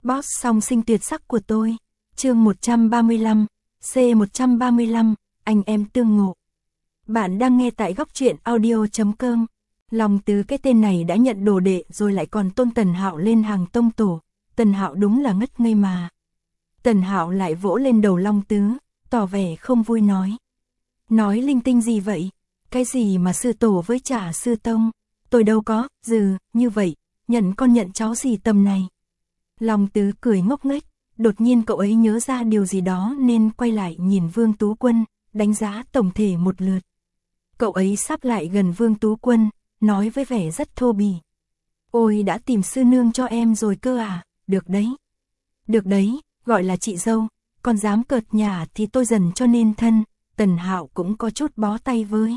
Boss song sinh tuyệt sắc của tôi. Chương 135, C135, anh em tương ngộ. Bạn đang nghe tại góc truyện audio.com. Long Tứ cái tên này đã nhận đồ đệ rồi lại còn tôn Tần Hạo lên hàng tông tổ. Tần Hạo đúng là ngất ngây mà. Tần Hạo lại vỗ lên đầu Long Tứ, tỏ vẻ không vui nói. Nói linh tinh gì vậy? Cái gì mà sư tổ với trả sư tông? Tôi đâu có, như vậy, nhận con nhận cháu gì tầm này. Long Tứ cười ngốc nghếch, đột nhiên cậu ấy nhớ ra điều gì đó nên quay lại nhìn Vương Tú Quân, đánh giá tổng thể một lượt. Cậu ấy sắp lại gần Vương Tú Quân, nói với vẻ rất thô bỉ. Ôi đã tìm sư nương cho em rồi cơ à, được đấy. Được đấy, gọi là chị dâu, còn dám cợt nhả thì tôi dần cho nên thân. Tần Hạo cũng có chút bó tay với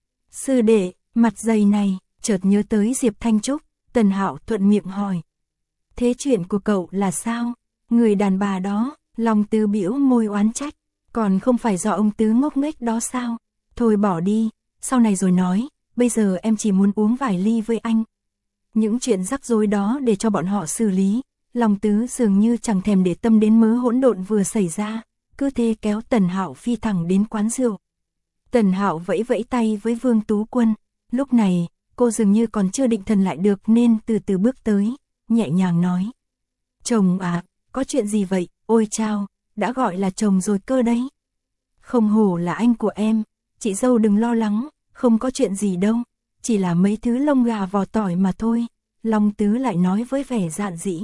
sư đệ, mặt dày này, chợt nhớ tới Diệp Thanh Trúc, Tần Hạo thuận miệng hỏi. Thế chuyện của cậu là sao? Người đàn bà đó, Long Tứ bĩu môi oán trách, còn không phải do ông Tứ ngốc nghếch đó sao? Thôi bỏ đi, sau này rồi nói, bây giờ em chỉ muốn uống vài ly với anh. Những chuyện rắc rối đó để cho bọn họ xử lý, Long Tứ dường như chẳng thèm để tâm đến mớ hỗn độn vừa xảy ra, cứ thế kéo Tần Hạo phi thẳng đến quán rượu. Tần Hạo vẫy vẫy tay với Vương Tú Quân, lúc này, cô dường như còn chưa định thần lại được nên từ từ bước tới, nhẹ nhàng nói. Chồng à, có chuyện gì vậy? Ôi chao, đã gọi là chồng rồi cơ đấy. Không hổ là anh của em, chị dâu đừng lo lắng, không có chuyện gì đâu, chỉ là mấy thứ lông gà vỏ tỏi mà thôi, Long Tứ lại nói với vẻ dạn dĩ.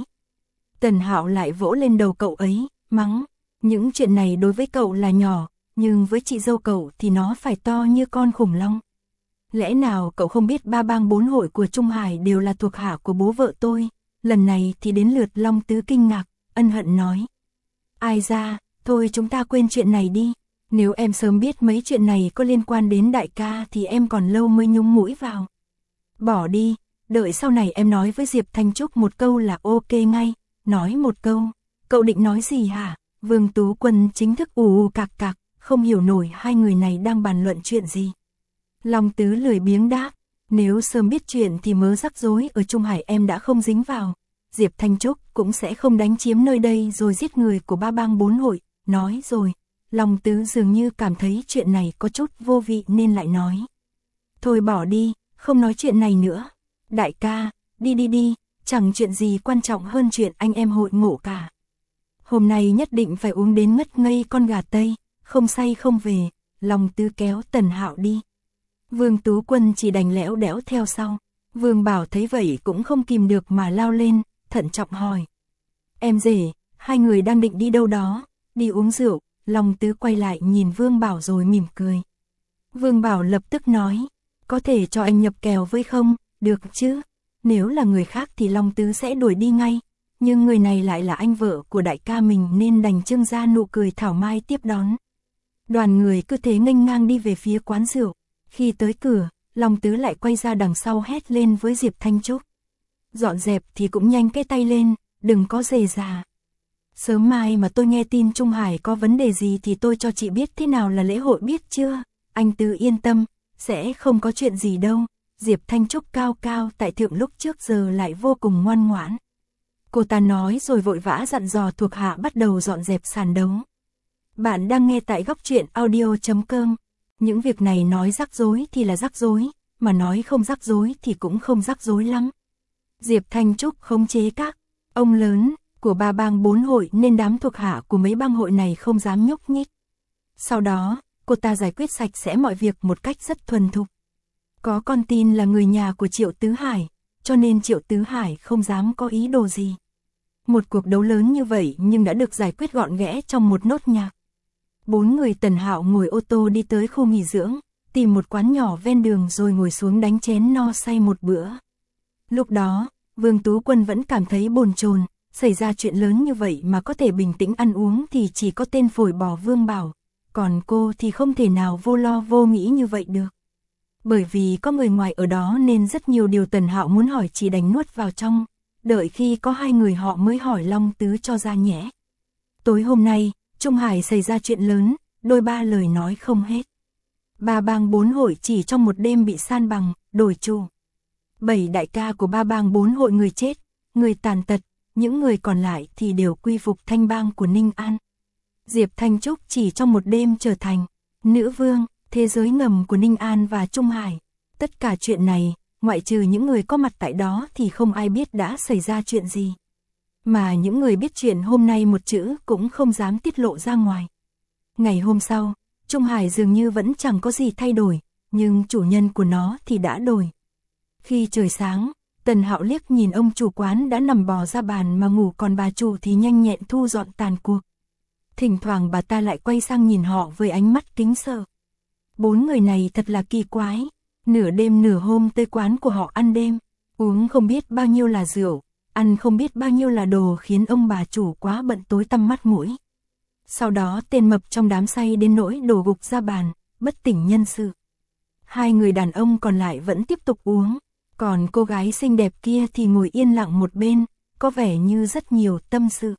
Tần Hạo lại vỗ lên đầu cậu ấy, mắng, những chuyện này đối với cậu là nhỏ, nhưng với chị dâu cậu thì nó phải to như con khủng long. Lẽ nào cậu không biết ba bang bốn hội của Trung Hải đều là thuộc hạ của bố vợ tôi? Lần này thì đến lượt Long Tứ kinh ngạc, ân hận nói. Ai ra, thôi chúng ta quên chuyện này đi. Nếu em sớm biết mấy chuyện này có liên quan đến đại ca thì em còn lâu mới nhúng mũi vào. Bỏ đi, đợi sau này em nói với Diệp Thanh Trúc một câu là ok ngay. Nói một câu, cậu định nói gì hả? Vương Tú Quân chính thức ù cạc cạc, không hiểu nổi hai người này đang bàn luận chuyện gì. Long Tứ lười biếng đáp, nếu sớm biết chuyện thì mớ rắc rối ở Trung Hải em đã không dính vào. Diệp Thanh Trúc cũng sẽ không đánh chiếm nơi đây rồi giết người của ba bang bốn hội. Nói rồi, Long Tứ dường như cảm thấy chuyện này có chút vô vị nên lại nói. Thôi bỏ đi, không nói chuyện này nữa. Đại ca, đi, chẳng chuyện gì quan trọng hơn chuyện anh em hội ngộ cả. Hôm nay nhất định phải uống đến ngất ngây con gà Tây, không say không về. Long Tứ kéo Tần Hạo đi. Vương Tú Quân chỉ đành lẽo đẽo theo sau. Vương Bảo thấy vậy cũng không kìm được mà lao lên, thận trọng hỏi. Em rể, hai người đang định đi đâu đó? Đi uống rượu. Long Tứ quay lại nhìn Vương Bảo rồi mỉm cười. Vương Bảo lập tức nói, có thể cho anh nhập kèo với không? Được chứ? Nếu là người khác thì Long Tứ sẽ đuổi đi ngay. Nhưng người này lại là anh vợ của đại ca mình nên đành trưng ra nụ cười thảo mai tiếp đón. Đoàn người cứ thế nghênh ngang đi về phía quán rượu. Khi tới cửa, Long Tứ lại quay ra đằng sau hét lên với Diệp Thanh Trúc. Dọn dẹp thì cũng nhanh cái tay lên, đừng có rề rà. Sớm mai mà tôi nghe tin Trung Hải có vấn đề gì thì tôi cho chị biết thế nào là lễ hội biết chưa? Anh Tứ yên tâm, sẽ không có chuyện gì đâu. Diệp Thanh Trúc cao cao tại thượng lúc trước giờ lại vô cùng ngoan ngoãn. Cô ta nói rồi vội vã dặn dò thuộc hạ bắt đầu dọn dẹp sàn đấu. Bạn đang nghe tại góc truyện audio.com. Những việc này nói rắc rối thì là rắc rối, mà nói không rắc rối thì cũng không rắc rối lắm. Diệp Thanh Trúc khống chế các ông lớn của ba bang bốn hội nên đám thuộc hạ của mấy bang hội này không dám nhúc nhích. Sau đó, cô ta giải quyết sạch sẽ mọi việc một cách rất thuần thục. Có con tin là người nhà của Triệu Tứ Hải, cho nên Triệu Tứ Hải không dám có ý đồ gì. Một cuộc đấu lớn như vậy nhưng đã được giải quyết gọn ghẽ trong một nốt nhạc. 4 người Tần Hạo ngồi ô tô đi tới khu nghỉ dưỡng, tìm một quán nhỏ ven đường rồi ngồi xuống đánh chén no say một bữa. Lúc đó, Vương Tú Quân vẫn cảm thấy bồn chồn, xảy ra chuyện lớn như vậy mà có thể bình tĩnh ăn uống thì chỉ có tên phổi bò Vương Bảo, còn cô thì không thể nào vô lo vô nghĩ như vậy được. Bởi vì có người ngoài ở đó nên rất nhiều điều Tần Hạo muốn hỏi chỉ đành nuốt vào trong, đợi khi có hai người họ mới hỏi Long Tứ cho ra nhẽ. Tối hôm nay, Trung Hải xảy ra chuyện lớn, đôi ba lời nói không hết. Ba bang bốn hội chỉ trong một đêm bị san bằng, đổi chủ. 7 đại ca của ba bang bốn hội người chết, người tàn tật, những người còn lại thì đều quy phục Thanh bang của Ninh An. Diệp Thanh Trúc chỉ trong một đêm trở thành nữ vương, thế giới ngầm của Ninh An và Trung Hải. Tất cả chuyện này, ngoại trừ những người có mặt tại đó thì không ai biết đã xảy ra chuyện gì. Mà những người biết chuyện hôm nay một chữ cũng không dám tiết lộ ra ngoài. Ngày hôm sau, Trung Hải dường như vẫn chẳng có gì thay đổi, nhưng chủ nhân của nó thì đã đổi. Khi trời sáng, Tần Hạo liếc nhìn ông chủ quán đã nằm bò ra bàn mà ngủ, còn bà chủ thì nhanh nhẹn thu dọn tàn cuộc. Thỉnh thoảng bà ta lại quay sang nhìn họ với ánh mắt kính sợ. 4 người này thật là kỳ quái, nửa đêm nửa hôm tới quán của họ ăn đêm, uống không biết bao nhiêu là rượu, ăn không biết bao nhiêu là đồ, khiến ông bà chủ quá bận tối tăm mắt mũi. Sau đó tên mập trong đám say đến nỗi đổ gục ra bàn, bất tỉnh nhân sự. 2 người đàn ông còn lại vẫn tiếp tục uống, còn cô gái xinh đẹp kia thì ngồi yên lặng một bên, có vẻ như rất nhiều tâm sự.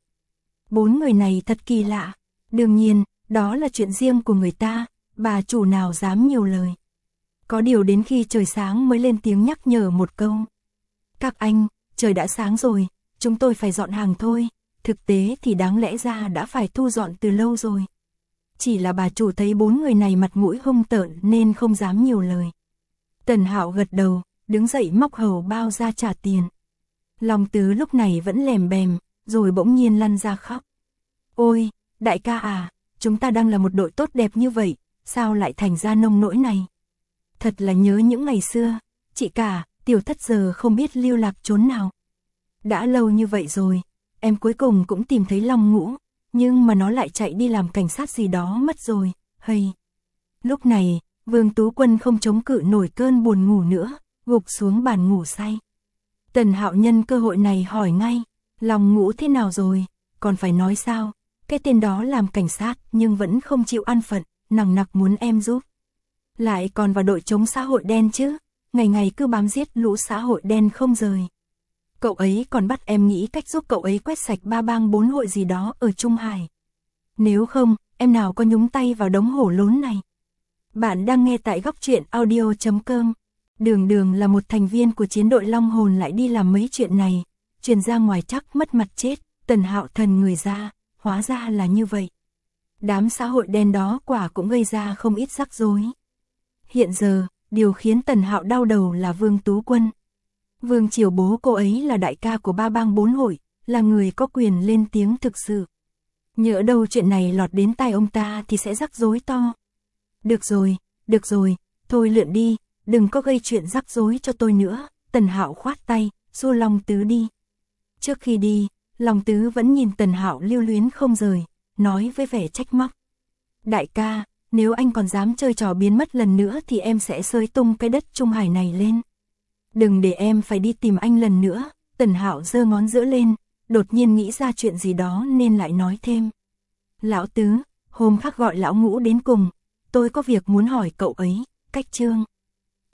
4 người này thật kỳ lạ, đương nhiên, đó là chuyện riêng của người ta, bà chủ nào dám nhiều lời. Có điều đến khi trời sáng mới lên tiếng nhắc nhở một câu. Các anh, trời đã sáng rồi, chúng tôi phải dọn hàng thôi, thực tế thì đáng lẽ ra đã phải thu dọn từ lâu rồi. Chỉ là bà chủ thấy 4 người này mặt mũi hung tợn nên không dám nhiều lời. Tần Hạo gật đầu, đứng dậy móc hầu bao ra trả tiền. Long Tứ lúc này vẫn lèm bèm, rồi bỗng nhiên lăn ra khóc. Ôi, đại ca à, chúng ta đang là một đội tốt đẹp như vậy, sao lại thành ra nông nỗi này? Thật là nhớ những ngày xưa, chị cả, Tiểu Thất giờ không biết lưu lạc chốn nào. Đã lâu như vậy rồi, em cuối cùng cũng tìm thấy Long Ngũ, nhưng mà nó lại chạy đi làm cảnh sát gì đó mất rồi, hay. Lúc này, Vương Tú Quân không chống cự nổi cơn buồn ngủ nữa, gục xuống bàn ngủ say. Tần Hạo nhân cơ hội này hỏi ngay, Long Ngũ thế nào rồi, còn phải nói sao, cái tên đó làm cảnh sát nhưng vẫn không chịu an phận, nằng nặc muốn em giúp. Lại còn vào đội chống xã hội đen chứ, ngày ngày cứ bám giết lũ xã hội đen không rời. Cậu ấy còn bắt em nghĩ cách giúp cậu ấy quét sạch 3 bang 4 hội gì đó ở Trung Hải. Nếu không, em nào có nhúng tay vào đống hổ lốn này. Bạn đang nghe tại góc truyện audio.com. Đường Đường là một thành viên của chiến đội Long Hồn lại đi làm mấy chuyện này, truyền ra ngoài chắc mất mặt chết. Tần Hạo thần người ra, hóa ra là như vậy. Đám xã hội đen đó quả cũng gây ra không ít rắc rối. Hiện giờ, điều khiến Tần Hạo đau đầu là Vương Tú Quân. Vương Triều bố cô ấy là đại ca của 3 bang 4 hội, là người có quyền lên tiếng thực sự. Nhỡ đâu chuyện này lọt đến tai ông ta thì sẽ rắc rối to. Được rồi, thôi lượn đi, đừng có gây chuyện rắc rối cho tôi nữa. Tần Hạo khoát tay, xua Long Tứ đi. Trước khi đi, Long Tứ vẫn nhìn Tần Hạo lưu luyến không rời, nói với vẻ trách móc. Đại ca, nếu anh còn dám chơi trò biến mất lần nữa thì em sẽ xới tung cái đất Trung Hải này lên. Đừng để em phải đi tìm anh lần nữa. Tần Hạo giơ ngón giữa lên, đột nhiên nghĩ ra chuyện gì đó nên lại nói thêm. Lão Tứ, hôm khác gọi lão Ngũ đến cùng, tôi có việc muốn hỏi cậu ấy. Cách Trương